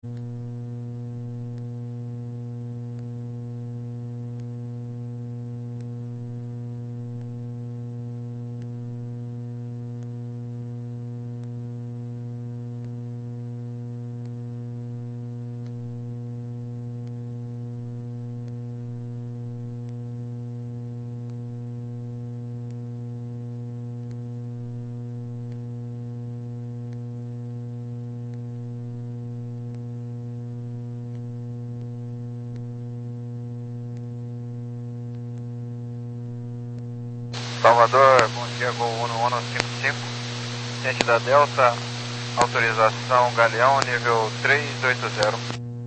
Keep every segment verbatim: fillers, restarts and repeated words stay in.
Salvador, bom dia, Gol um um cinco cinco, gente da Delta, autorização Galeão, nível três oito zero.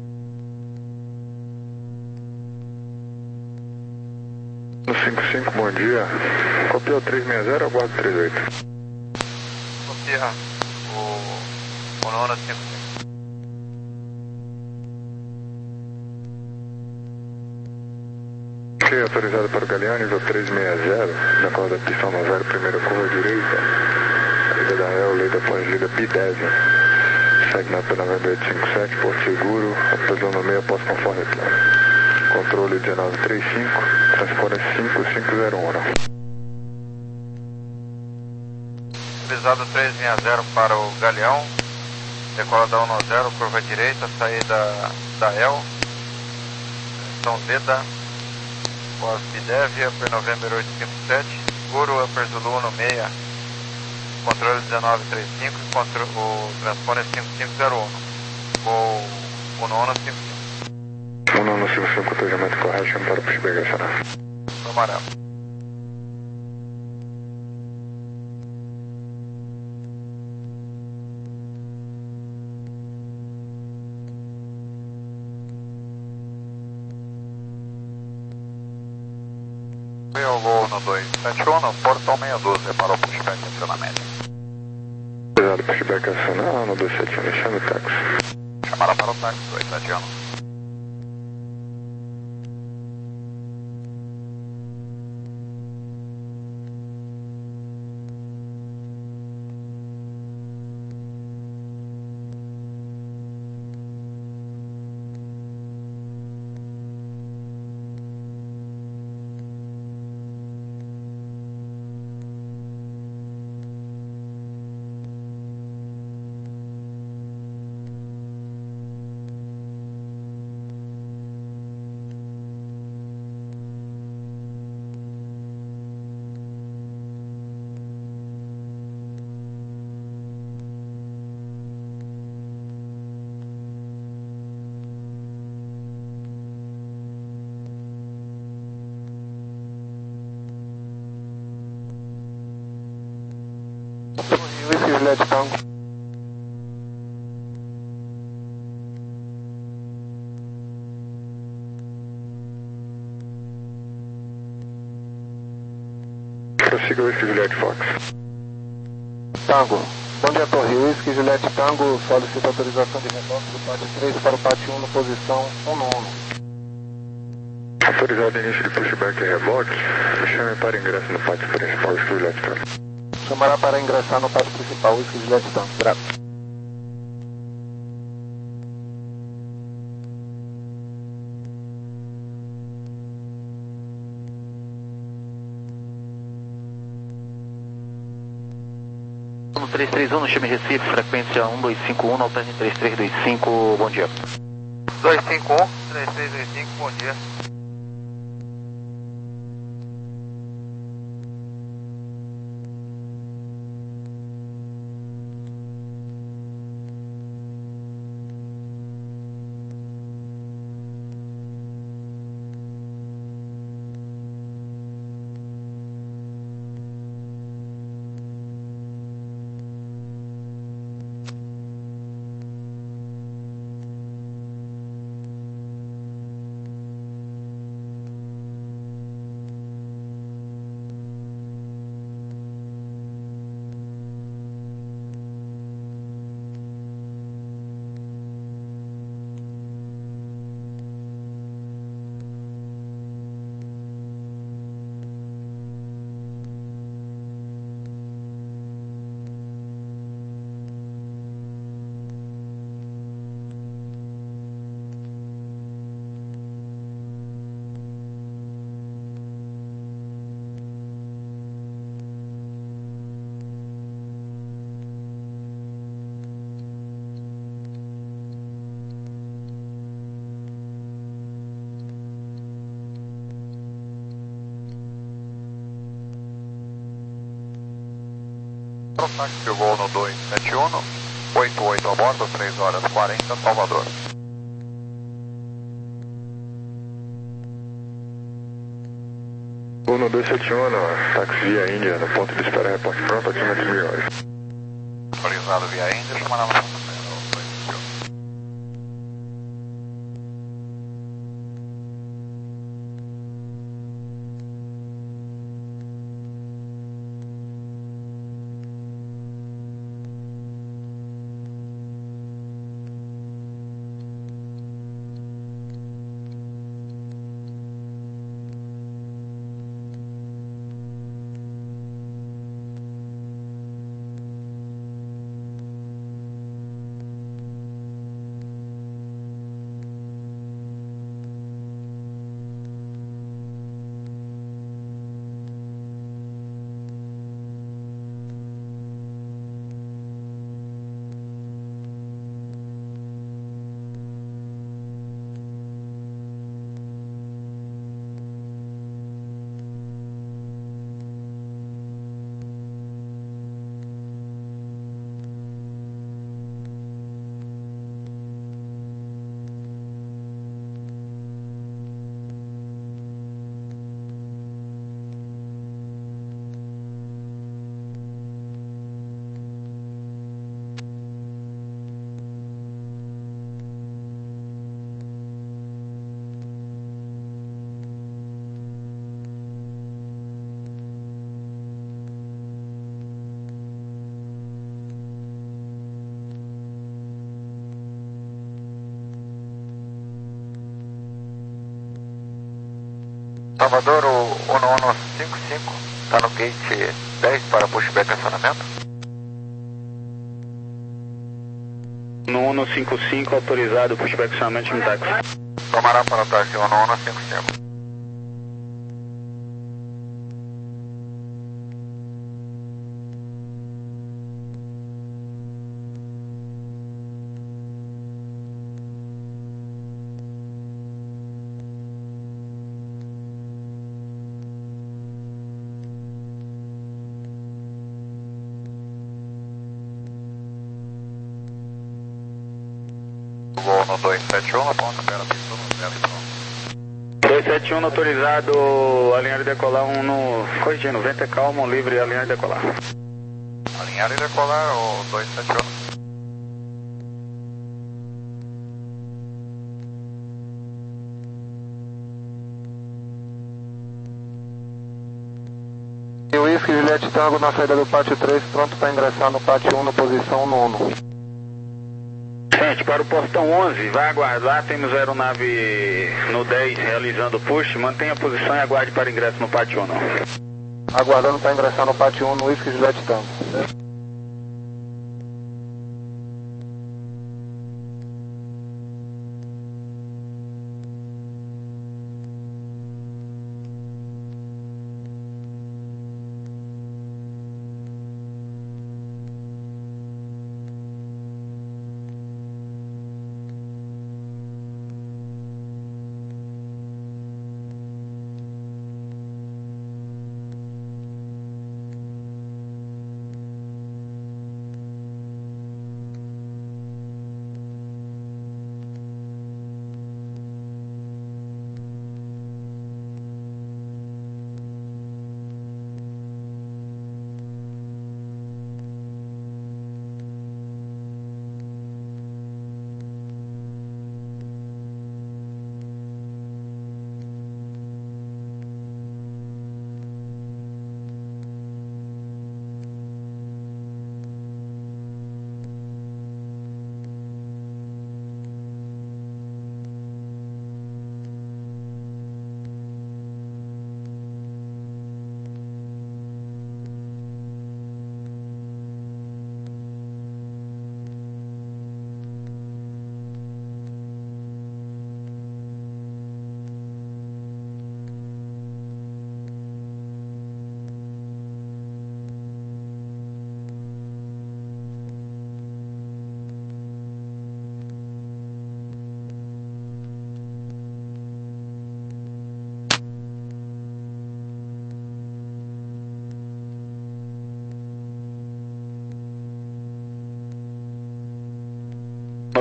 cinco cinco, bom dia, copiou três seis zero, aguardo três oito. Copia o um um cinco cinco. Ok, autorizado para o Galeão, nível três seis zero, na corda pista um zero, primeira curva direita, saída da Real, lei da Pangida, B dez, segue na P nove oito cinco sete, Porto Seguro, apesar no meio, após conforme plano. Controle dezenove trinta e cinco, transporte cinco cinco zero um. Autorizado três seis zero para o Galeão, decola da um zero, curva direita, saída da E L, São Zeda, pós-Bidevia, por November oito cinco sete, Guru, Upper Zulu no seis, controle dezenove trinta e cinco, contro o transponder cinco cinco zero um, voo um um cinco cinco. um um cinco cinco, autorizamento correto, chama para o pushback acionar. Amarelo. Eu vou no dois sete um, no portão seis um doze, para o pushback acionamento. Autorizado pushback acionar, no dois sete um, chame o táxi. Chamada para o táxi dois sete um. Juliette Tango. Prossiga o Juliette Fox. Tango. Bom dia, Torre Whisky, Juliette Tango, solicita autorização de reboque do P A T três para o P A T um na posição um um. Autorizado início de pushback e reboque, chame para ingresso no pátio principal, Juliette Tango. Chamará para ingressar no pátio principal, Whisky, Juliette Tango. Graças. três três um no Chame Recife, frequência um dois cinco um, alterne três três dois cinco, bom dia. dois cinco um, três três dois cinco, bom dia. Táxi voo no dois sete um, oito oito a bordo, três horas e quarenta, Salvador. Voo no dois sete um, táxi via Índia, no ponto de espera, reporte pronto, acima de mil horas. Autorizado via Índia, chamar na nossa. Salvador, o Uno Uno cinco cinco está no gate dez para pushback acionamento. No Uno cinco cinco autorizado, pushback acionamento em táxi. Tomará para o táxi Uno Uno cinco cinco. Voo no dois sete um, ponto pela pista no zero e pronto. dois sete um autorizado, alinhar e decolar um no... Corrigindo, vento é calmo, livre, alinhar e decolar. Alinhar e decolar o dois sete um. E o Whisky Juliette Tango na saída do pátio três, pronto para ingressar no pátio um, na posição nono. Gente, para o portão onze, vai aguardar, temos aeronave no dez realizando push, mantenha a posição e aguarde para ingresso no pátio um. Aguardando para ingressar no pátio um no Whisky Juliette Tango.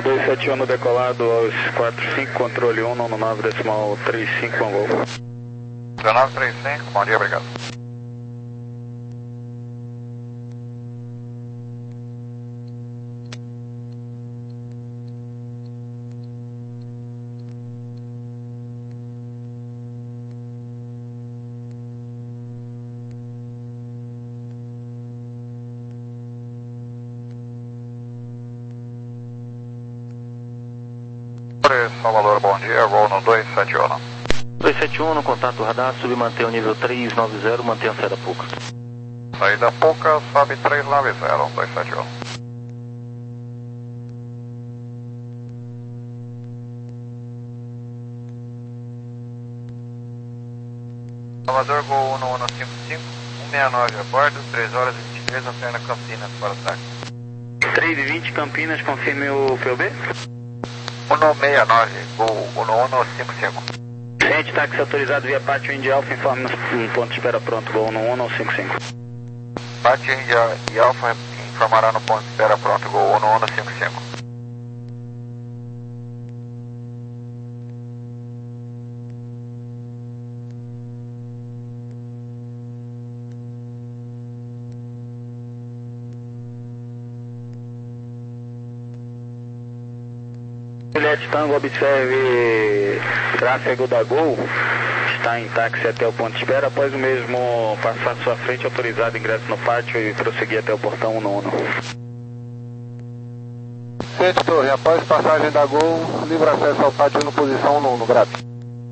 dois sete um decolado aos quatro cinco, controle um, nono nove decimal trinta e cinco, bom voo. dezenove trinta e cinco, bom dia, obrigado. Salvador, bom dia, voo no dois sete um. dois sete um, no contato radar, submantenha o nível três nove zero, mantenha a saída pouca. Saída pouca, sobe três nove zero, dois sete um. Salvador, Gol um um cinco cinco, um seis nove a bordo, três horas e vinte e três, alterna Campinas para o táxi. três e vinte Campinas, confirme o P U B. um um seis nove, Gol um um cinco cinco. Ciente, táxi autorizado via Pátio India Alfa, informe no ponto de espera pronto, Gol um um cinco cinco. Pátio India e Alfa informará no ponto de espera pronto, Gol um um cinco cinco. Juliette Tango, observe tráfego da Gol, está em táxi até o ponto de espera, após o mesmo passar sua frente, autorizado ingresso no pátio e prosseguir até o portão um um. Ciente, Torre, após passagem da Gol, livre acesso ao pátio no posição um um, grato.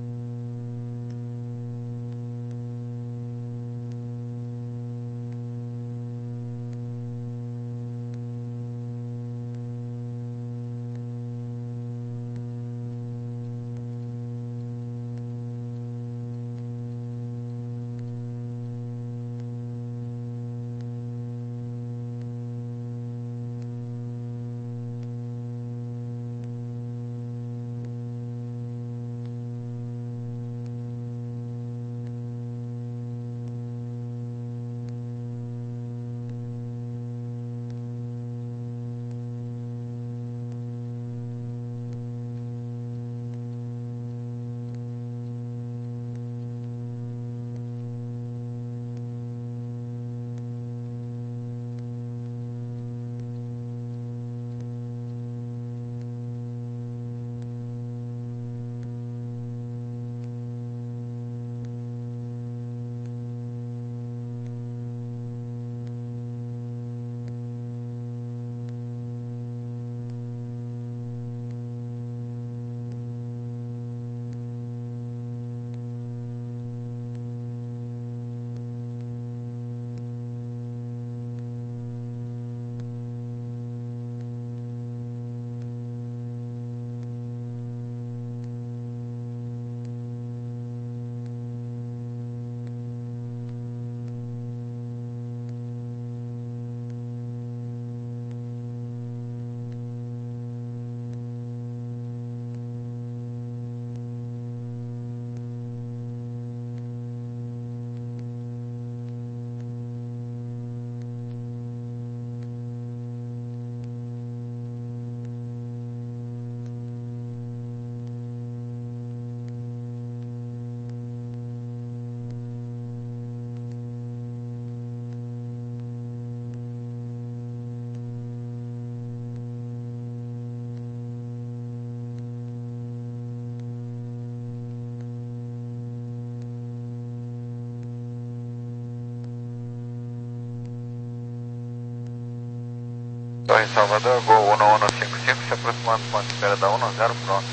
Torre Salvador, Gol um um cinco cinco, se aproximando do ponto de espera da um um, pronto.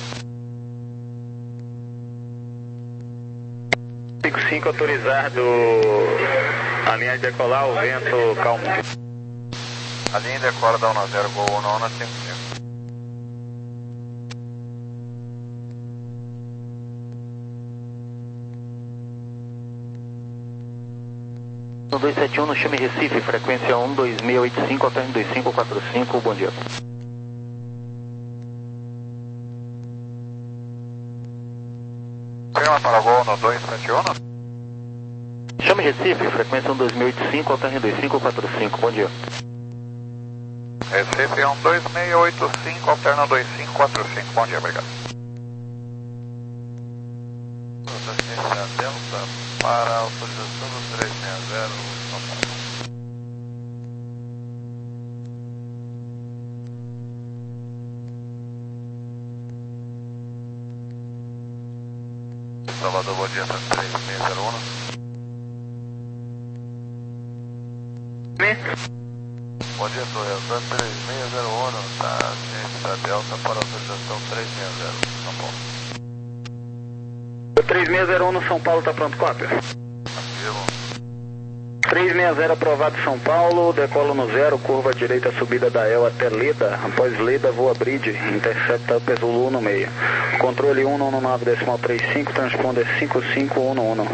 cinco cinco autorizado, a linha de decolar, o vento calmo. A linha decola da um um, Gol um um cinco cinco. No dois sete um, no Chame Recife, frequência um dois seis oito cinco, alterne dois cinco quatro cinco, bom dia. Prima para Gol no dois sete um. Chame Recife, frequência um dois seis oito cinco, alterne dois cinco quatro cinco, bom dia. Recife um dois seis oito cinco, alterna dois cinco quatro cinco, bom dia, obrigado. Assistência Delta para autorização do três seis zero, São Paulo. Salvador, bom dia, três seis zero um. Bom dia, Torre, três seis zero um, tá? Ciência Delta para autorização três seis zero, São Paulo. três seis zero um no São Paulo, tá pronto, cópia? Ativo. três seis zero aprovado São Paulo, decolo no zero, curva direita, subida da E L até Leda, após Leda voa bridge, intercepta Upper Zulu no meio. Controle um um nove decimal trinta e cinco, transponder cinco cinco um um.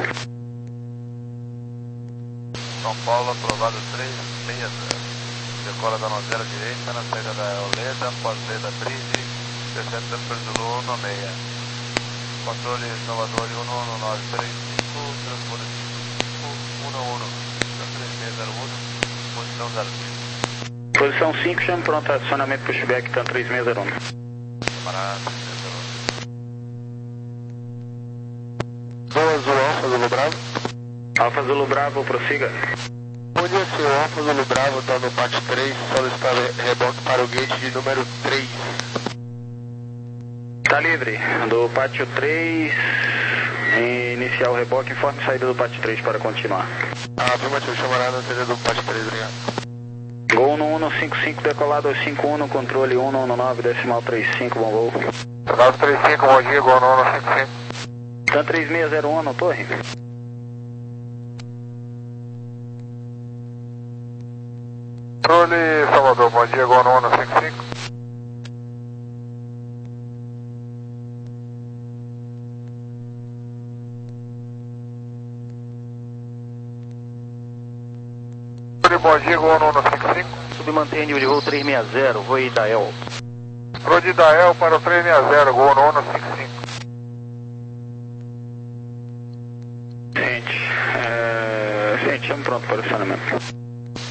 São Paulo, aprovado três seis zero. Decola da nozera direita, na saída da E L Leda, após Leda bridge, intercepta Upper Zulu no meio. Controle Salvador um um nove três cinco, transponder cinco cinco um um. três seis zero um, posição zero cinco. Posição cinco, chame pronto, acionamento pushback, tá três seis zero um. Camarada, três seis zero um. Zona Azul, Alfa Zulu Bravo. Alfa Zulu Bravo, prossiga. Bom dia, senhor. Alfa Zulu Bravo, está no P A T três, solicitar reboque para o gate de número três. Tá livre, do pátio três, iniciar o reboque, informe saída do pátio três para continuar. Ah, afirmativo, chamarada, saída do P A T três, obrigado. Gol no um cinco cinco, decolado aos cinco um, controle um um nove decimal trinta e cinco, bom voo. Decolado trinta e cinco, bom dia, gol no um cinco cinco. Tá três seis zero um no torre. Controle Salvador, bom dia, gol no um cinco cinco. Bom dia, gol no um cinco cinco. Submantém nível de voo três seis zero, voo Idael. Pro de Idael para o três seis zero, gol no um cinco cinco. Gente, é... gente, chame pronto para o acionamento.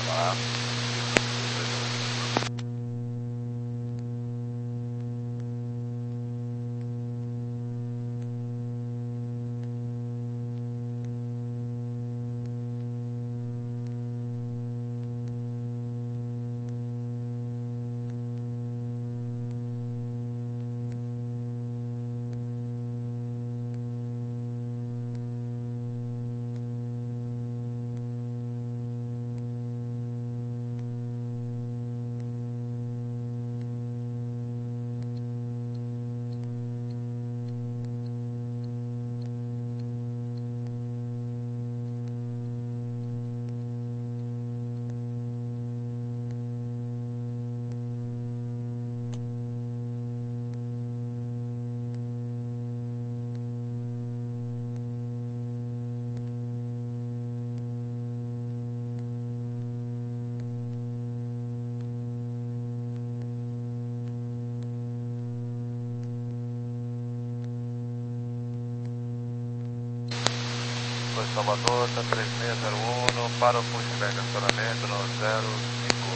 Salvador, tá três seis zero um, para o pushback, acionamento no zero cinco.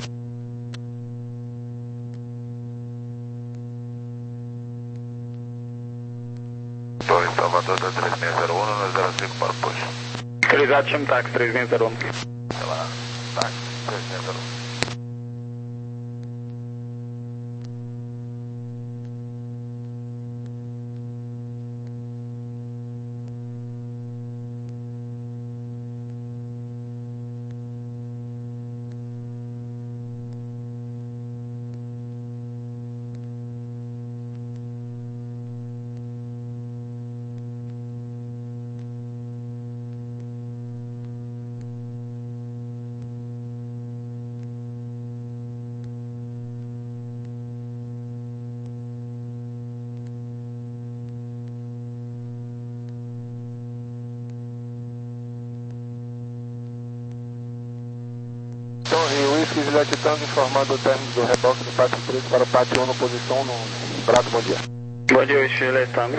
Torre Salvador, tá três seis zero um, no zero cinco para o push. Autorizado, chame táxi três seis zero um. Sei lá, táxi três seis zero um. Torre, Whisky Juliette Tango informando o término do reboque do P A T três para o P A T um no posição no Brado, bom dia. Bom dia, Whisky Juliette Tango.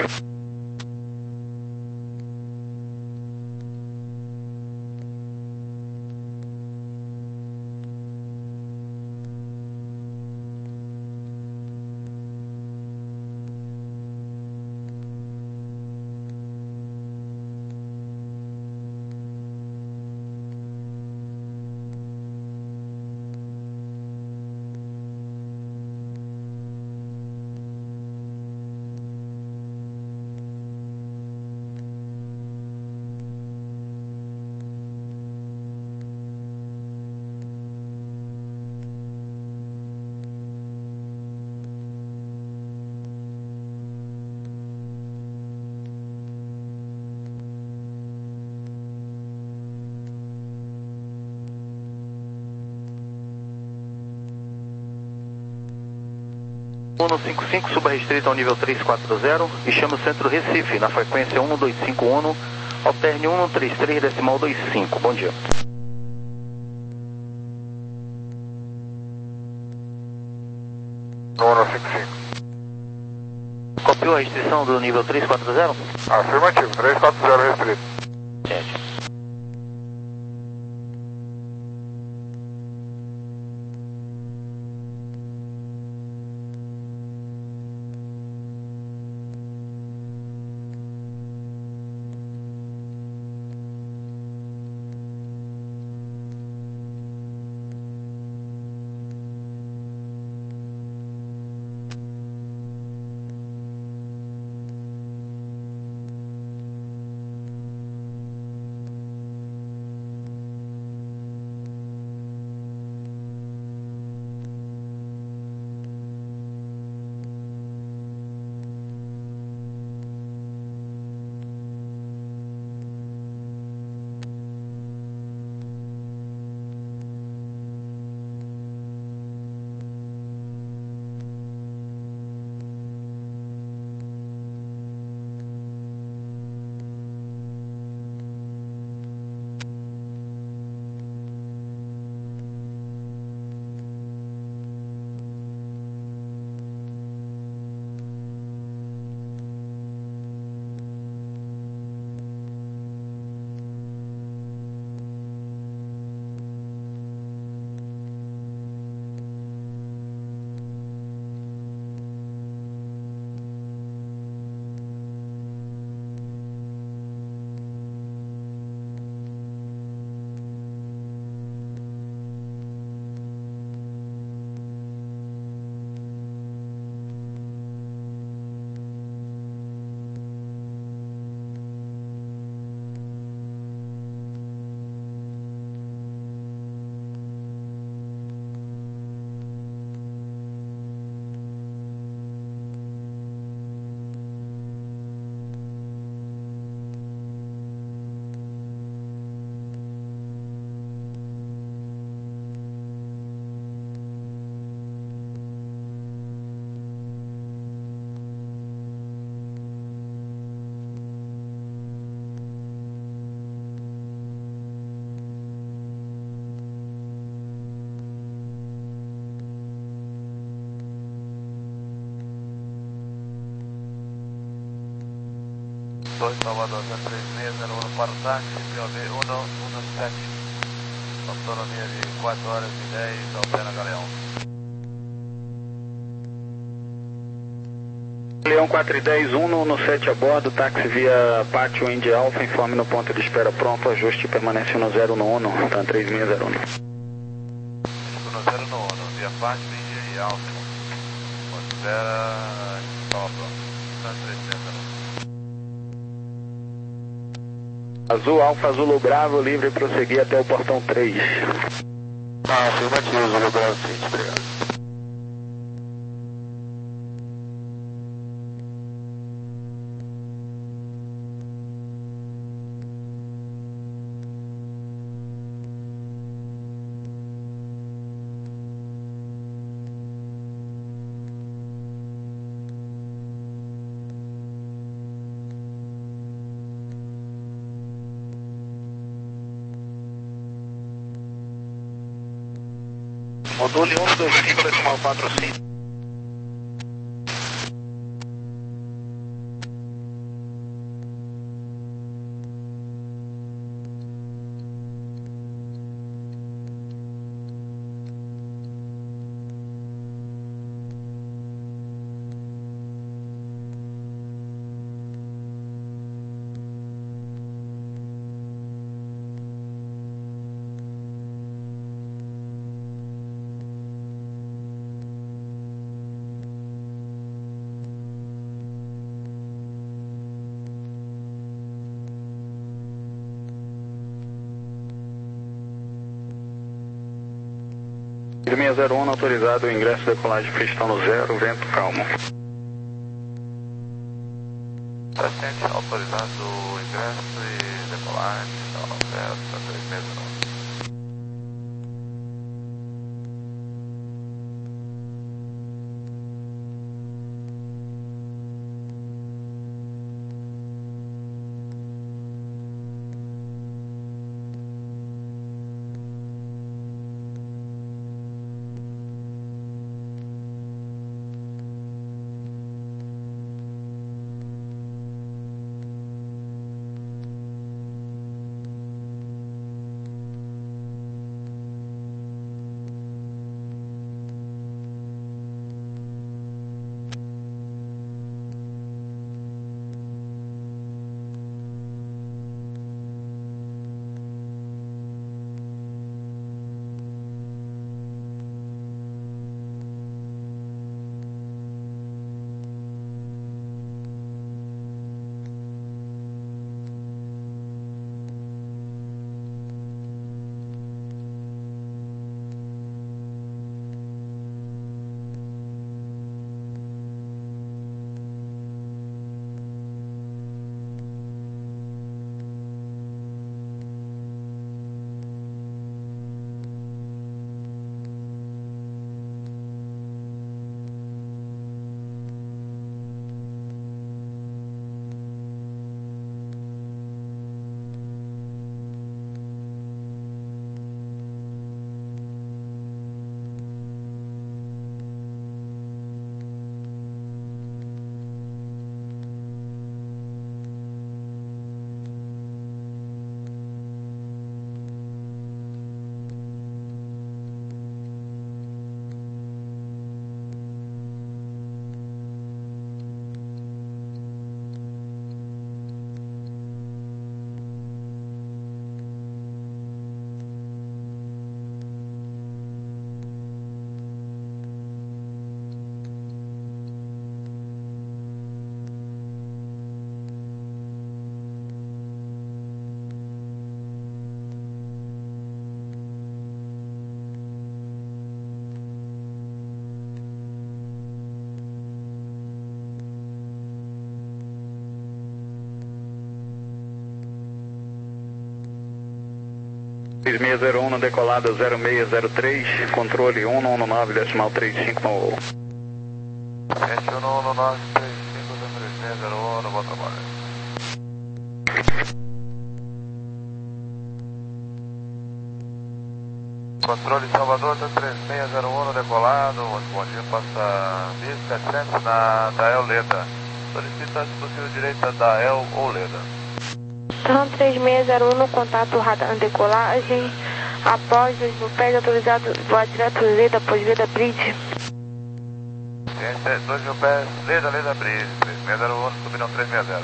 um cinco cinco, suba restrito ao nível três quatro zero e chame o centro Recife, na frequência um dois cinco um, alterne um três três decimal vinte e cinco. Bom dia. um cinco cinco. Copiou a restrição do nível três quatro zero? Afirmativo, três quatro zero restrito. Certo. dois Salvador, três seis zero um para o táxi, P O V um um sete, autonomia de quatro horas e dez, Altena Galeão. Leão quatro e dez, um no sete a bordo, táxi via Pátio Indy Alpha, informe no ponto de espera pronto, ajuste permanece no zero no Uno, tá três seis zero um. No zero no Uno, via Pátio Indy Alpha, ponto de espera, estava pronto, tá três seis zero um. Azul, Alfa, Zulu Bravo, livre, prosseguir até o portão três. Ah, afirmativo, Zulu Bravo, sim, obrigado. Module um dois cinco decimal quatro cinco. seis zero um, autorizado o ingresso de decolagem freestyle no zero, vento calmo. Paciente autorizado o ingresso e decolagem, freestyle no zero, três seis zero um. três seis zero um, decolada zero seis zero três, controle um um nove, decimal trinta e cinco no... Este um um nove, três cinco, três seis zero um, bom trabalho. Controle Salvador, três seis zero um, decolado, bom dia, passa mil e setecentos na Dael Leda. Solicita se possível direita Dael ou Leda. Então, três seis zero um, contato radar decolagem, após o pé autorizado, voar direto Leda, após Leda Bridge. dois mil pés, Leda, Leda Bridge, três seis zero um, subiram três seis zero.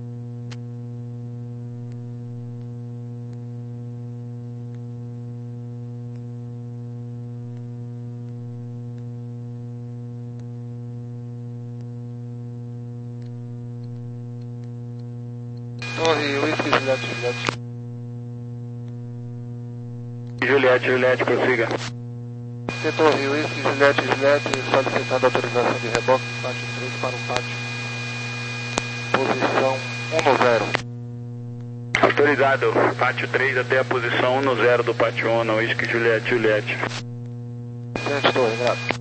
Torre, Whisky, Juliette, Juliette. Juliette, Juliette, prossiga. Torre, Whisky, Juliette, Juliette, solicitando autorização de reboque do pátio três para o pátio. Posição um no zero. Autorizado, pátio três até a posição um no zero do pátio um, Whisky, Juliette, Juliette. Gente, Torre, graças.